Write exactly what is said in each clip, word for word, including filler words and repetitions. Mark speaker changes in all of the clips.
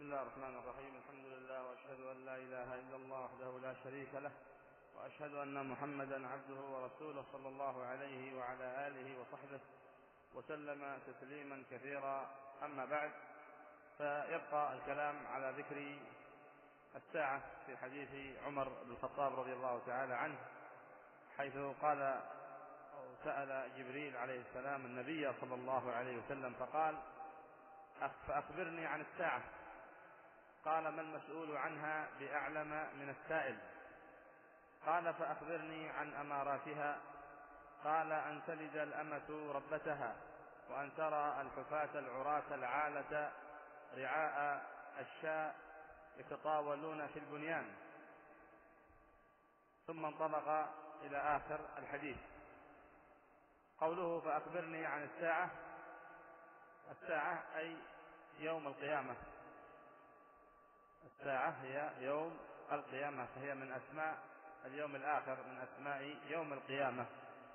Speaker 1: الله الرحمن الرحيم. الحمد لله، وأشهد أن لا إله إلا الله وحده لا شريك له، وأشهد أن محمدا عبده ورسوله صلى الله عليه وعلى آله وصحبه وسلم تسليما كثيرا. أما بعد، فيبقى الكلام على ذكر الساعة في حديث عمر بن الخطاب رضي الله تعالى عنه، حيث قال أو سأل جبريل عليه السلام النبي صلى الله عليه وسلم فقال: فأخبرني عن الساعة. قال: ما المسؤول عنها بأعلم من السائل؟ قال: فأخبرني عن أماراتها. قال: أن تلد الأمة ربتها، وأن ترى الحفاة العراة العالة رعاء الشاء يتطاولون في البنيان. ثم انطلق إلى آخر الحديث. قوله فأخبرني عن الساعة، الساعة أي يوم القيامة. الساعة هي يوم القيامة، فهي من أسماء اليوم الآخر، من أسماء يوم القيامة.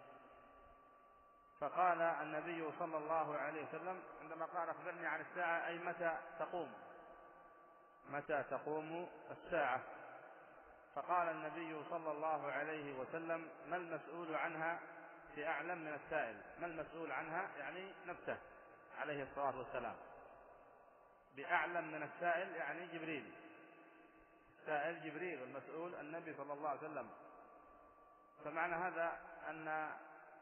Speaker 1: فقال النبي صلى الله عليه وسلم عندما قال أخبرني عن الساعة أي متى تقوم، متى تقوم الساعة. فقال النبي صلى الله عليه وسلم: ما المسؤول عنها بأعلم من السائل. ما المسؤول عنها يعني نفسه عليه الصلاة والسلام، بأعلم من السائل يعني جبريل. السائل جبريل والمسؤول النبي صلى الله عليه وسلم. فمعنى هذا أن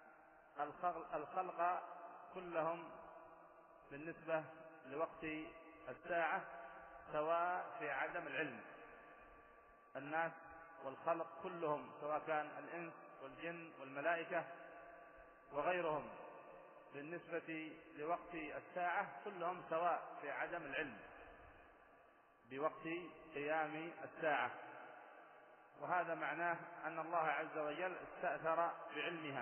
Speaker 1: الخلق كلهم بالنسبة لوقت الساعة سواء في عدم العلم. الناس والخلق كلهم سواء كان الإنس والجن والملائكة وغيرهم بالنسبة لوقت الساعة كلهم سواء في عدم العلم بوقت قيام الساعة. وهذا معناه أن الله عز وجل استأثر بعلمها.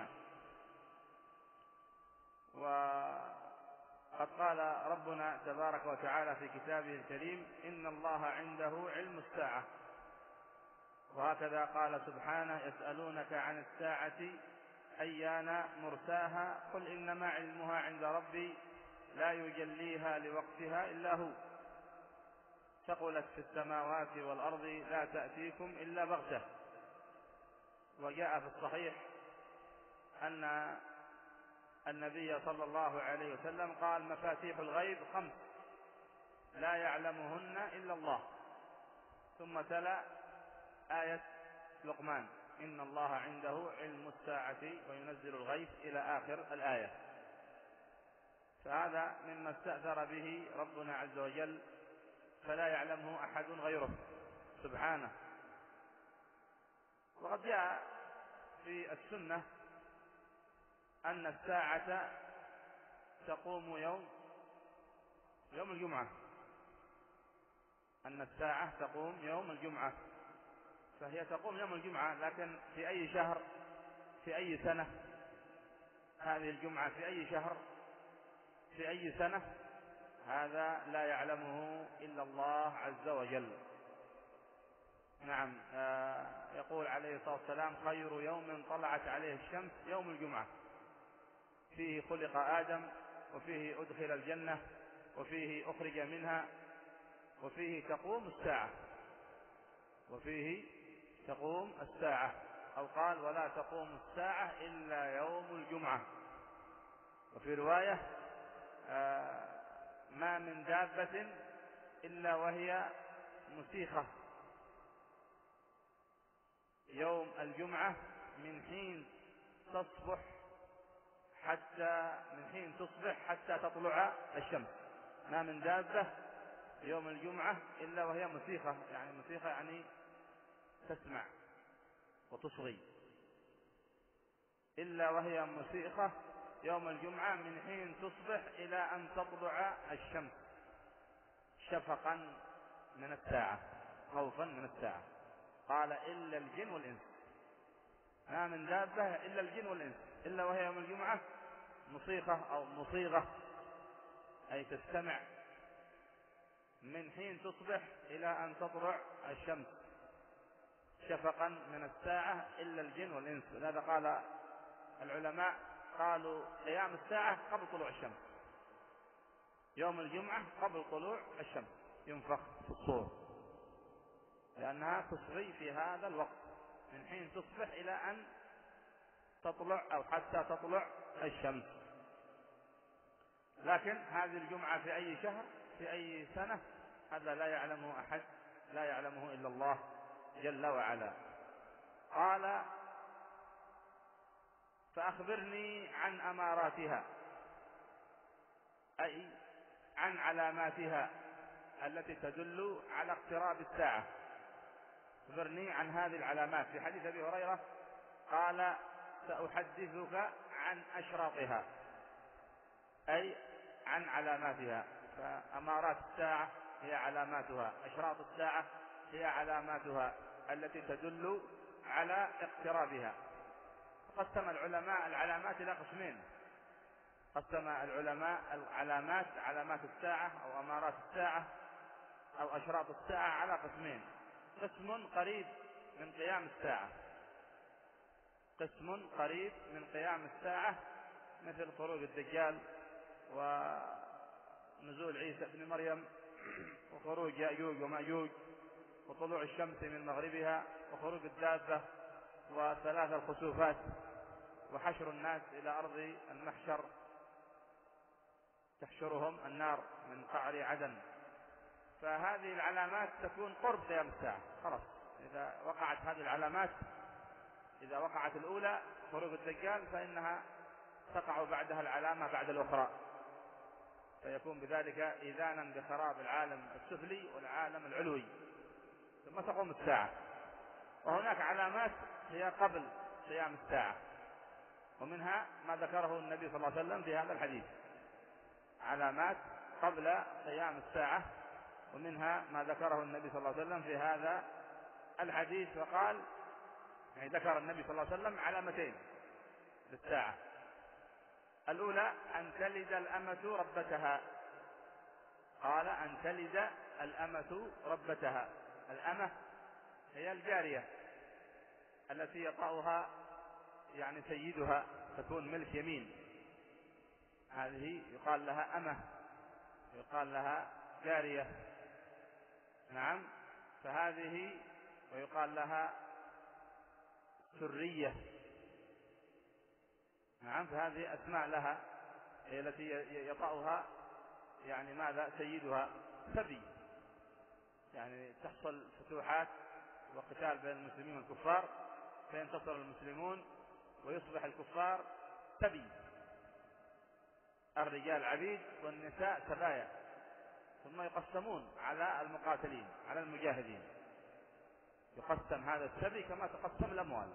Speaker 1: وقد قال ربنا تبارك وتعالى في كتابه الكريم: إن الله عنده علم الساعة. وهكذا قال سبحانه: يسألونك عن الساعة أيان مرساها قل إنما علمها عند ربي لا يجليها لوقتها إلا هو ثقلت في السماوات والأرض لا تأتيكم إلا بغتة. وجاء في الصحيح أن النبي صلى الله عليه وسلم قال: مفاتيح الغيب خمس لا يعلمهن إلا الله. ثم تلا آية لقمان: إن الله عنده علم الساعة وينزل الغيث إلى آخر الآية. فهذا مما استأثر به ربنا عز وجل، فلا يعلمه أحد غيره سبحانه. وقد جاء في السنة أن الساعة تقوم يوم يوم الجمعة، أن الساعة تقوم يوم الجمعة. فهي تقوم يوم الجمعة، لكن في أي شهر، في أي سنة هذه الجمعة، في أي شهر، في أي سنة، هذا لا يعلمه إلا الله عز وجل. نعم. آه يقول عليه الصلاة والسلام: خير يوم طلعت عليه الشمس يوم الجمعة، فيه خلق آدم، وفيه أدخل الجنة، وفيه أخرج منها، وفيه تقوم الساعة، وفيه تقوم الساعة. أو قال: ولا تقوم الساعة إلا يوم الجمعة. وفي رواية: آه ما من دابة إلا وهي مسيخة يوم الجمعة من حين تصبح حتى من حين تصبح حتى تطلع الشمس. ما من دابة يوم الجمعة إلا وهي مسيخة، يعني مسيخة يعني تسمع وتصغي، إلا وهي مسيخة يوم الجمعة من حين تصبح إلى أن تطلع الشمس، شفقا من الساعة، خوفا من الساعة. قال: إلا الجن والإنس. ما من دابة إلا الجن والإنس إلا وهي يوم الجمعة مصيغة أو مصيغة، أي تستمع من حين تصبح إلى أن تطلع الشمس، شفقا من الساعة، إلا الجن والإنس. لهذا قال العلماء، قالوا قيام الساعة قبل طلوع الشمس، يوم الجمعة قبل طلوع الشمس، ينفخ في الصور، لأنها تصغي في هذا الوقت من حين تصبح إلى أن تطلع أو حتى تطلع الشمس. لكن هذه الجمعة في أي شهر في أي سنة هذا لا يعلمه أحد، لا يعلمه إلا الله جل وعلا. قال فأخبرني عن أماراتها، أي عن علاماتها التي تدل على اقتراب الساعة. أخبرني عن هذه العلامات. في حديث أبي هريرة قال سأحدثك عن أشراطها، أي عن علاماتها. فأمارات الساعة هي علاماتها، أشراط الساعة هي علاماتها التي تدل على اقترابها. قسم العلماء العلامات إلى قسمين. قسم العلماء العلامات، علامات الساعة أو أمارات الساعة أو أشراط الساعة، على قسمين: قسم قريب من قيام الساعة، قسم قريب من قيام الساعة مثل خروج الدجال ونزول عيسى ابن مريم وخروج يأجوج ومأجوج وطلوع الشمس من مغربها وخروج الدابة وثلاث الخسوفات وحشر الناس إلى أرض المحشر تحشرهم النار من قعر عدن. فهذه العلامات تكون قرب قيام الساعة. خلاص إذا وقعت هذه العلامات، إذا وقعت الأولى خروج الدجال فإنها تقع بعدها العلامة بعد الأخرى، فيكون بذلك إذانا بخراب العالم السفلي والعالم العلوي، ثم تقوم الساعة. وهناك علامات هي قبل قيام الساعة، ومنها ما ذكره النبي صلى الله عليه وسلم في هذا الحديث، علامات قبل قيام الساعة، ومنها ما ذكره النبي صلى الله عليه وسلم في هذا الحديث. فقال يعني ذكر النبي صلى الله عليه وسلم علامتين للساعة: الأولى أن تلد الأمة ربتها. قال أن تلد الأمة ربتها. الأمة هي الجارية التي يطأها يعني سيدها، تكون ملك يمين، هذه يقال لها أمة، يقال لها جارية. نعم، فهذه ويقال لها سرية. نعم، فهذه أسماء لها، هي التي يطأها يعني ماذا سيدها. سبي، يعني تحصل فتوحات وقتال بين المسلمين والكفار فينتصر المسلمون ويصبح الكفار سبي، الرجال عبيد والنساء سبايا، ثم يقسمون على المقاتلين على المجاهدين، يقسم هذا السبي كما تقسم الأموال.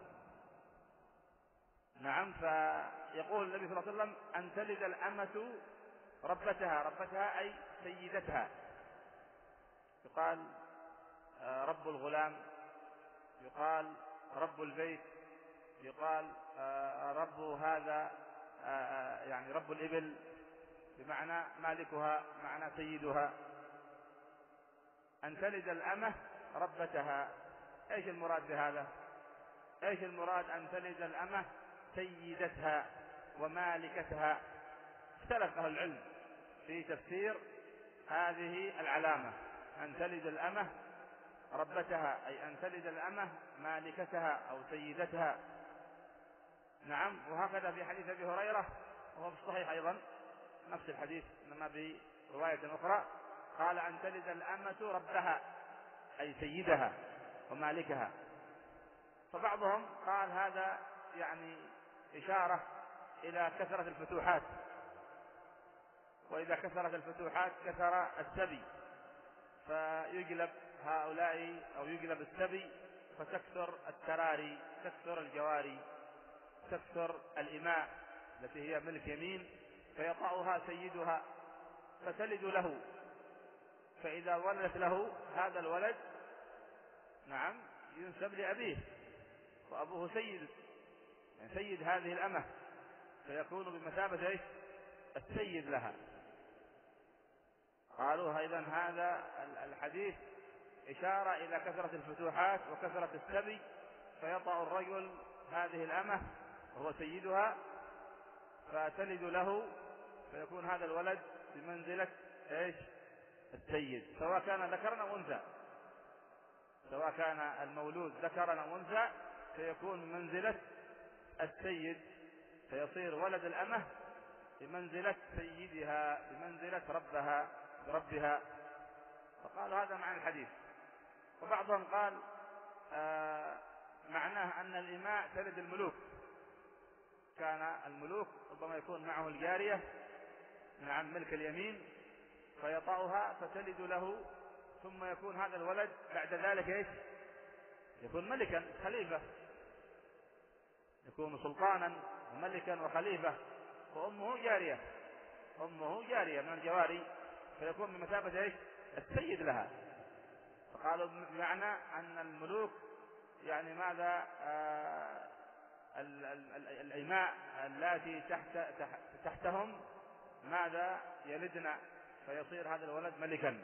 Speaker 1: نعم، فيقول النبي صلى الله عليه وسلم أن تلد الأمة ربتها. ربتها أي سيدتها. يقال رب الغلام، يقال رب البيت، يقال رب هذا يعني رب الإبل، بمعنى مالكها، معنى سيدها. أن تلد الأمة ربتها، إيش المراد بهذا؟ إيش المراد أن تلد الأمة سيدتها ومالكتها؟ اختلف أهل العلم في تفسير هذه العلامة، أن تلد الأمة ربتها، أي أن تلد الأمة مالكتها أو سيدتها. نعم، وهكذا في حديث أبي هريرة وهو في الصحيح أيضا نفس الحديث إنما برواية أخرى، قال أن تلد الأمة ربها أي سيدها ومالكها. فبعضهم قال هذا يعني إشارة إلى كثرة الفتوحات، وإذا كثرت الفتوحات كثر السبي، فيجلب هؤلاء أو يجلب السبي فتكثر التراري، تكثر الجواري، تكثر الإماء التي هي ملك يمين، فيطأها سيدها فتلد له. فإذا ولدت له هذا الولد نعم ينسب لأبيه، وأبوه سيد يعني سيد هذه الأمة، فيكون بمثابة إيش؟ السيد لها. قالوا أيضا هذا الحديث إشارة إلى كثرة الفتوحات وكثرة السبي، فيطأ الرجل هذه الأمة وهو سيدها فتلد له، فيكون هذا الولد بمنزلة إيش؟ السيد، سواء كان ذكرا أو أنثى، سواء كان المولود ذكرا أو أنثى فيكون بمنزلة السيد، فيصير ولد الأمة بمنزلة سيدها، بمنزلة ربها ربها. فقال هذا معنى الحديث. وبعضهم قال آه معناه أن الإماء تلد الملوك، كان الملوك ربما يكون معه الجارية نعم ملك اليمين فيطأها فتلد له، ثم يكون هذا الولد بعد ذلك ايش؟ يكون ملكا خليفة، يكون سلطانا وملكا وخليفة، وأمه جارية، أمه جارية من الجواري، فيكون بمثابة ايش؟ السيد لها. فقالوا بمعنى أن الملوك يعني ماذا آه الإماء التي تحت تحتهم ماذا يلدن فيصير هذا الولد ملكا.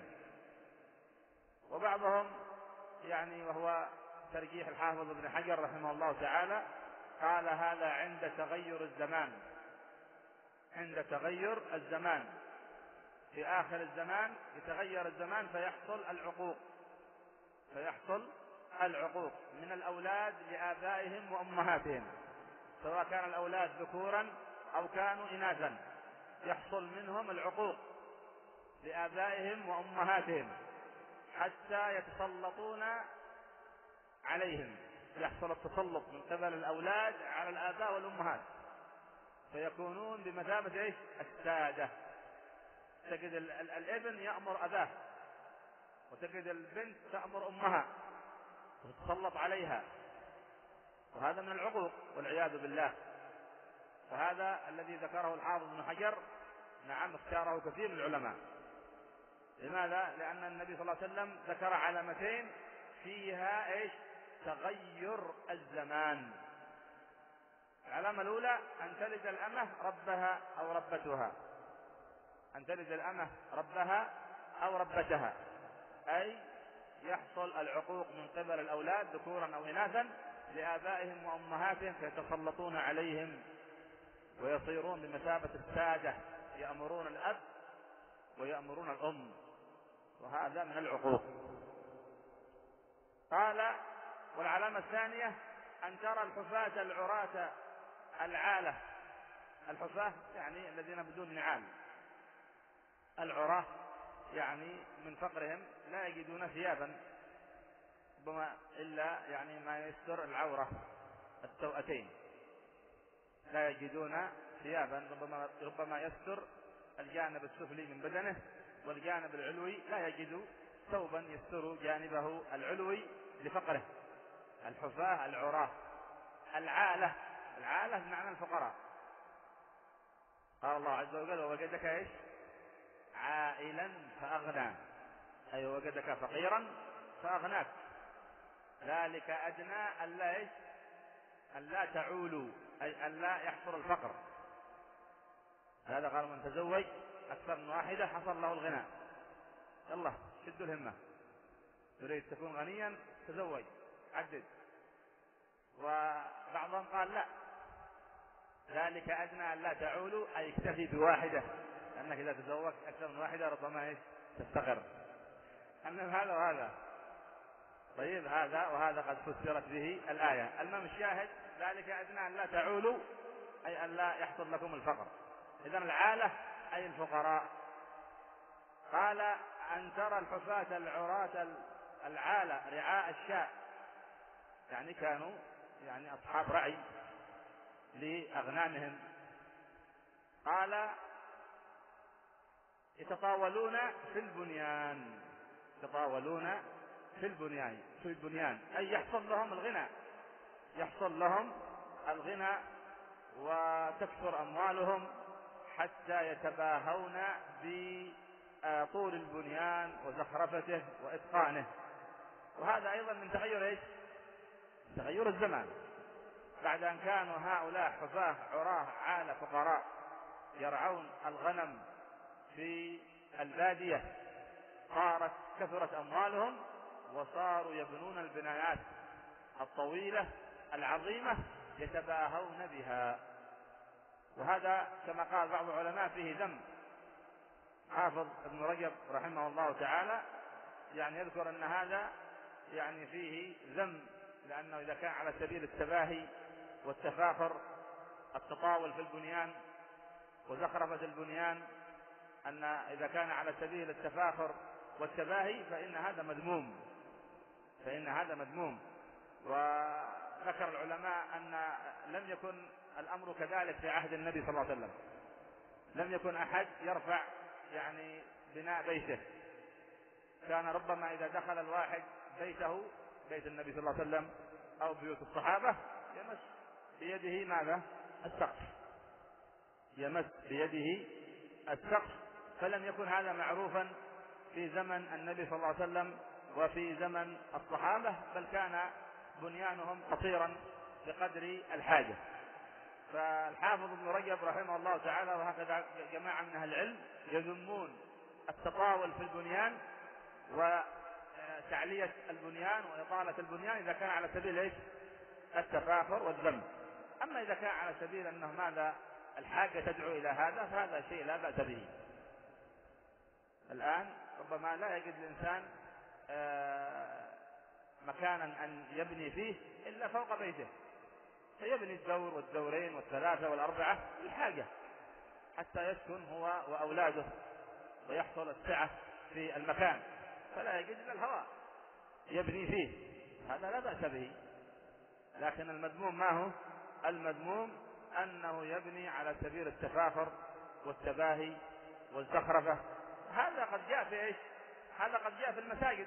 Speaker 1: وبعضهم يعني وهو ترجيح الحافظ ابن حجر رحمه الله تعالى قال هذا عند تغير الزمان، عند تغير الزمان، في آخر الزمان يتغير الزمان فيحصل العقوق، فيحصل العقوق من الأولاد لآبائهم وأمهاتهم، سواء كان الأولاد ذكورا أو كانوا إناثا، يحصل منهم العقوق لآبائهم وأمهاتهم حتى يتسلطون عليهم، يحصل التسلط من قبل الأولاد على الآباء والأمهات، فيكونون بمثابة ايش؟ السادة. تجد الابن يأمر أباه، وتجد البنت تأمر أمها وتتسلط عليها، وهذا من العقوق والعياذ بالله. فهذا الذي ذكره الحافظ ابن حجر نعم اختاره كثير من العلماء. لماذا؟ لأن النبي صلى الله عليه وسلم ذكر علامتين فيها ايش؟ تغير الزمان. العلامة الأولى أن تلد الأمة ربها أو ربتها، أن تلد الأمة ربها أو ربتها، أي يحصل العقوق من قبل الأولاد ذكورا أو إناثا لآبائهم وأمهاتهم فيتسلطون عليهم ويصيرون بمثابة السادة، يأمرون الأب ويأمرون الأم، وهذا من العقوق. قال والعلامة الثانية أن ترى الحفاة العراة العالة، الحفاة يعني الذين بدون نعال، العراة يعني من فقرهم لا يجدون ثيابا ربما إلا يعني ما يستر العورة السوأتين، لا يجدون ثيابا ربما ربما يستر الجانب السفلي من بدنه، والجانب العلوي لا يجد ثوبا يستر جانبه العلوي لفقره. الحفاة العراة العالة، العالة بمعنى الفقراء. قال الله عز وجل ووجدك ايش؟ عائلا فأغنى، أي وجدك فقيرا فأغناك. ذلك أدنى ألا ايش؟ ألا تعولوا، أي ألا يحصل الفقر. هذا قال من تزوج أكثر من واحدة حصل له الغنى. يلا شدوا الهمة، تريد تكون غنيا تزوج عدد. وبعضهم قال لا، ذلك أدنى ألا تعولوا، أي اكتفي بواحدة، لأنك إذا تزوجت أكثر من واحدة ربما ايش؟ تستقر. المهم هذا وهذا. طيب هذا وهذا قد فسرت به الآية. المهم الشاهد ذلك أدنى ألا تعولوا، أي ألا يحصل لكم الفقر. إذن العالة أي الفقراء. قال أن ترى الحفاة العراة العالة رعاء الشاء، يعني كانوا يعني أصحاب رعي لأغنامهم. قال يتطاولون في البنيان، يتطاولون في البنيان، في البنيان أي يحصل لهم الغنى، يحصل لهم الغنى وتكثر أموالهم حتى يتباهون بطول البنيان وزخرفته وإتقانه. وهذا أيضا من تغير إيش؟ تغير الزمان. بعد أن كانوا هؤلاء حفاة عراة عالة فقراء يرعون الغنم في البادية، صارت كثرت أموالهم وصاروا يبنون البنايات الطويلة العظيمة يتباهون بها. وهذا كما قال بعض العلماء فيه ذم، حافظ ابن رجب رحمه الله تعالى يعني يذكر أن هذا يعني فيه ذم، لأنه إذا كان على سبيل التباهي والتفاخر، التطاول في البنيان وزخرفة البنيان، أن إذا كان على سبيل التفاخر والتباهي فإن هذا مذموم، فإن هذا مذموم. وذكر العلماء أن لم يكن الأمر كذلك في عهد النبي صلى الله عليه وسلم، لم يكن أحد يرفع يعني بناء بيته، كان ربما إذا دخل الواحد بيته، بيت النبي صلى الله عليه وسلم أو بيوت الصحابة، يمس بيده ماذا؟ السقف، يمس بيده السقف. فلم يكن هذا معروفا في زمن النبي صلى الله عليه وسلم وفي زمن الصحابة، بل كان بنيانهم قصيرا بقدر الحاجة. فالحافظ ابن رجب رحمه الله تعالى وهكذا جماعة من أهل العلم يذمون التطاول في البنيان وتعلية البنيان وإطالة البنيان إذا كان على سبيل إيش؟ التفاخر والذم. أما إذا كان على سبيل أنه ماذا الحاجة تدعو إلى هذا فهذا شيء لا بأس به. الآن ربما لا يجد الإنسان مكانا أن يبني فيه إلا فوق بيته، فيبني الدور والدورين والثلاثة والأربعة للحاجة حتى يسكن هو وأولاده ويحصل السعة في المكان، فلا يجد إلا الهواء يبني فيه، هذا لا بأس به. لكن المذموم ما هو؟ المذموم أنه يبني على سبيل التفاخر والتباهي والزخرفة. هذا قد جاء في إيش؟ هذا قد جاء في المساجد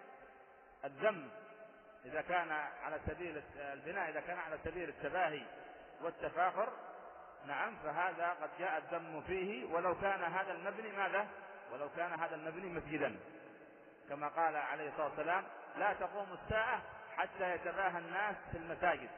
Speaker 1: الذم إذا كان على سبيل البناء، إذا كان على سبيل التباهي والتفاخر، نعم، فهذا قد جاء الذم فيه، ولو كان هذا المبني ماذا؟ ولو كان هذا المبني مسجدا، كما قال عليه الصلاة والسلام: لا تقوم الساعة حتى يتباهى الناس في المساجد،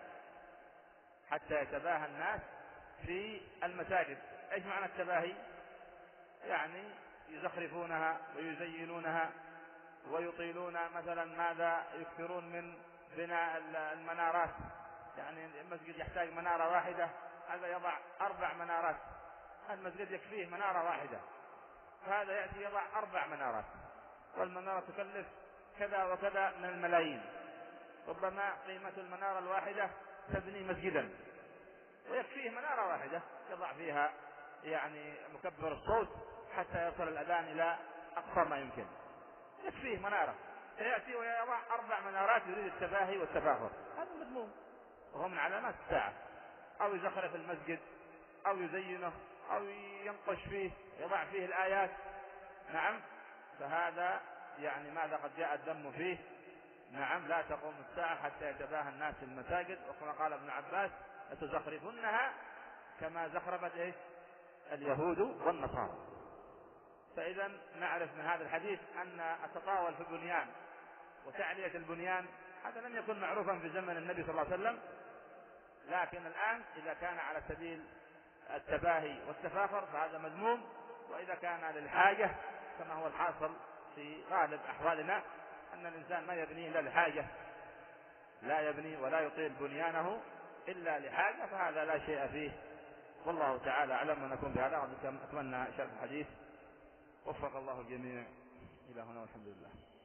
Speaker 1: حتى يتباهى الناس في المساجد. ايش معنى التباهي؟ يعني يزخرفونها ويزينونها ويطيلون، مثلا ماذا يكثرون من بناء المنارات، يعني المسجد يحتاج منارة واحدة، هذا يضع أربع منارات، المسجد يكفيه منارة واحدة، فهذا يأتي يضع أربع منارات، والمنارة تكلف كذا وكذا من الملايين، ربما قيمة المنارة الواحدة تبني مسجدا، ويكفيه منارة واحدة يضع فيها يعني مكبر الصوت حتى يصل الأذان إلى أقصى ما يمكن، يكفيه منارة، فيأتي ويضع أربع منارات يريد التباهي والتفاخر، هذا مذموم وهو من علامات الساعة. أو يزخرف المسجد أو يزينه أو ينقش فيه يضع فيه الآيات، نعم، فهذا يعني ماذا قد جاء الذم فيه. نعم، لا تقوم الساعة حتى يتباهى الناس في المساجد، وكما قال ابن عباس: لتزخرفنها كما زخرفت إيش؟ اليهود والنصارى. فإذا نعرف من هذا الحديث أن التطاول في البنيان وتعلية البنيان هذا لم يكن معروفا في زمن النبي صلى الله عليه وسلم، لكن الآن إذا كان على سبيل التباهي والتفاخر فهذا مذموم، وإذا كان للحاجة كما هو الحاصل في غالب أحوالنا أن الإنسان ما يبني إلا لحاجة، لا يبني ولا يطيل بنيانه إلا لحاجة، فهذا لا شيء فيه، والله تعالى أعلم. ونكون بهذا أتمنى شرح الحديث، وفق الله الجميع إلى هنا والحمد لله.